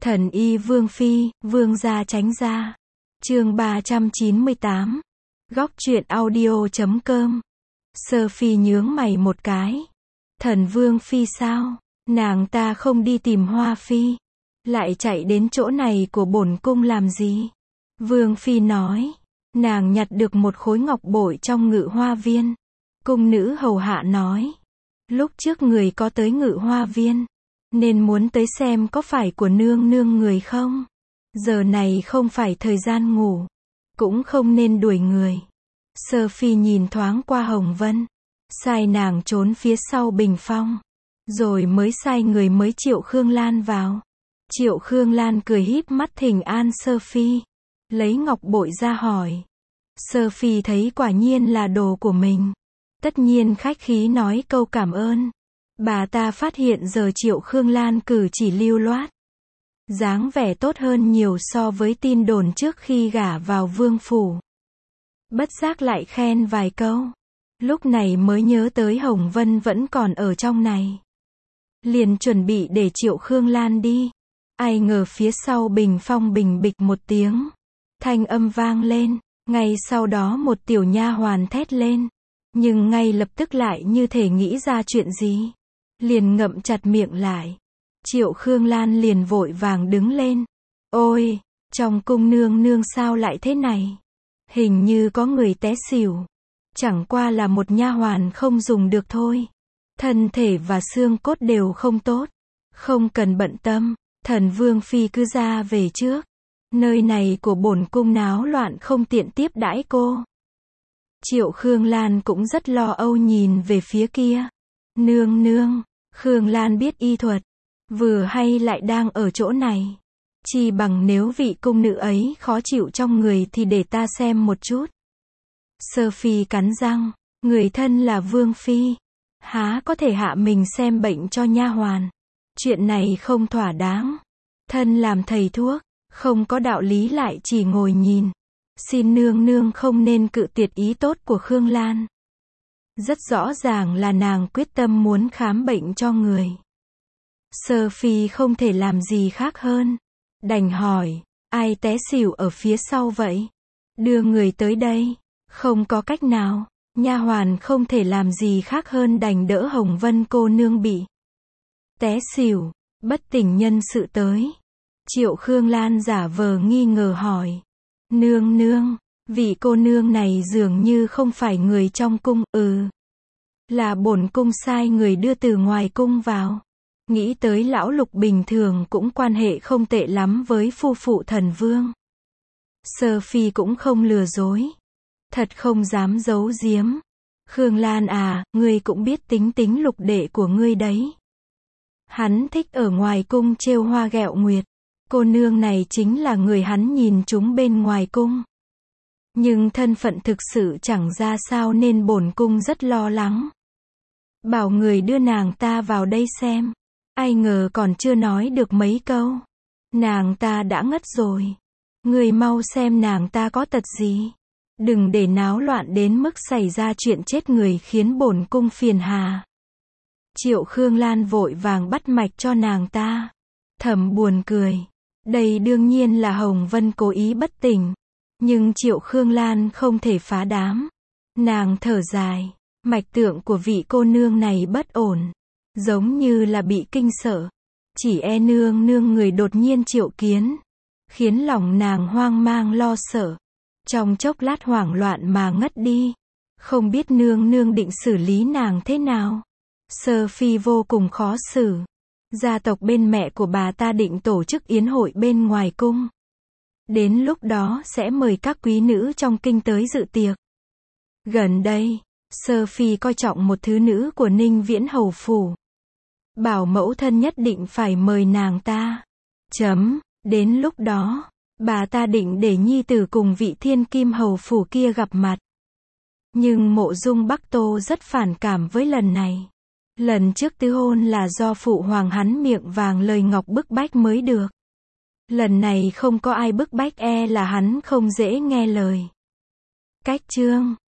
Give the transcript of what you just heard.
Thần y Vương Phi, Vương gia tránh ra. Chương 398. Góc truyện audio.com. Sơ Phi nhướng mày một cái. Thần Vương Phi sao? Nàng ta không đi tìm Hoa Phi, lại chạy đến chỗ này của bổn cung làm gì? Vương Phi nói, nàng nhặt được một khối ngọc bội trong Ngự Hoa Viên. Cung nữ hầu hạ nói, lúc trước người có tới Ngự Hoa Viên, nên muốn tới xem có phải của nương nương người không. Giờ này không phải thời gian ngủ, cũng không nên đuổi người. Sơ Phi nhìn thoáng qua Hồng Vân, sai nàng trốn phía sau bình phong, rồi mới sai người mới triệu Khương Lan vào. Triệu Khương Lan cười híp mắt thỉnh an Sơ Phi, lấy ngọc bội ra hỏi. Sơ Phi thấy quả nhiên là đồ của mình, tất nhiên khách khí nói câu cảm ơn. Bà ta phát hiện giờ Triệu Khương Lan cử chỉ lưu loát, dáng vẻ tốt hơn nhiều so với tin đồn trước khi gả vào vương phủ. Bất giác lại khen vài câu, lúc này mới nhớ tới Hồng Vân vẫn còn ở trong này, liền chuẩn bị để Triệu Khương Lan đi. Ai ngờ phía sau bình phong bình bịch một tiếng, thanh âm vang lên, ngay sau đó một tiểu nha hoàn thét lên, nhưng ngay lập tức lại như thể nghĩ ra chuyện gì, liền ngậm chặt miệng lại. Triệu Khương Lan liền vội vàng đứng lên. Ôi, trong cung nương nương sao lại thế này? Hình như có người té xỉu. Chẳng qua là một nha hoàn không dùng được thôi. Thân thể và xương cốt đều không tốt. Không cần bận tâm, thần Vương Phi cứ ra về trước. Nơi này của bổn cung náo loạn không tiện tiếp đãi cô. Triệu Khương Lan cũng rất lo âu nhìn về phía kia. Nương nương, Khương Lan biết y thuật, vừa hay lại đang ở chỗ này. Chi bằng nếu vị cung nữ ấy khó chịu trong người thì để ta xem một chút. Sơ Phi cắn răng, người thân là Vương Phi, há có thể hạ mình xem bệnh cho nha hoàn. Chuyện này không thỏa đáng. Thân làm thầy thuốc, không có đạo lý lại chỉ ngồi nhìn. Xin nương nương không nên cự tuyệt ý tốt của Khương Lan. Rất rõ ràng là nàng quyết tâm muốn khám bệnh cho người. Sơ Phi không thể làm gì khác hơn, đành hỏi, ai té xỉu ở phía sau vậy? Đưa người tới đây. Không có cách nào, nha hoàn không thể làm gì khác hơn đành đỡ Hồng Vân cô nương bị té xỉu, bất tỉnh nhân sự tới. Triệu Khương Lan giả vờ nghi ngờ hỏi, nương nương, vị cô nương này dường như không phải người trong cung. Là bổn cung sai người đưa từ ngoài cung vào. Nghĩ tới lão Lục bình thường cũng quan hệ không tệ lắm với phu phụ thần vương. Sơ Phi cũng không lừa dối, thật không dám giấu giếm. Khương Lan à, ngươi cũng biết tính tính Lục đệ của ngươi đấy. Hắn thích ở ngoài cung trêu hoa ghẹo nguyệt. Cô nương này chính là người hắn nhìn chúng bên ngoài cung. Nhưng thân phận thực sự chẳng ra sao nên bổn cung rất lo lắng. Bảo người đưa nàng ta vào đây xem. Ai ngờ còn chưa nói được mấy câu, nàng ta đã ngất rồi. Người mau xem nàng ta có tật gì. Đừng để náo loạn đến mức xảy ra chuyện chết người khiến bổn cung phiền hà. Triệu Khương Lan vội vàng bắt mạch cho nàng ta. Thầm buồn cười. Đây đương nhiên là Hồng Vân cố ý bất tỉnh. Nhưng Triệu Khương Lan không thể phá đám. Nàng thở dài. Mạch tượng của vị cô nương này bất ổn. Giống như là bị kinh sợ. Chỉ e nương nương người đột nhiên triệu kiến, khiến lòng nàng hoang mang lo sợ. Trong chốc lát hoảng loạn mà ngất đi. Không biết nương nương định xử lý nàng thế nào. Sơ Phi vô cùng khó xử. Gia tộc bên mẹ của bà ta định tổ chức yến hội bên ngoài cung. Đến lúc đó sẽ mời các quý nữ trong kinh tới dự tiệc. Gần đây, Sơ Phi coi trọng một thứ nữ của Ninh Viễn hầu phủ. Bảo mẫu thân nhất định phải mời nàng ta. Đến lúc đó, bà ta định để nhi tử cùng vị thiên kim hầu phủ kia gặp mặt. Nhưng Mộ Dung Bắc Tô rất phản cảm với lần này. Lần trước tứ hôn là do phụ hoàng hắn miệng vàng lời ngọc bức bách mới được. Lần này không có ai bức bách e là hắn không dễ nghe lời. Cách chương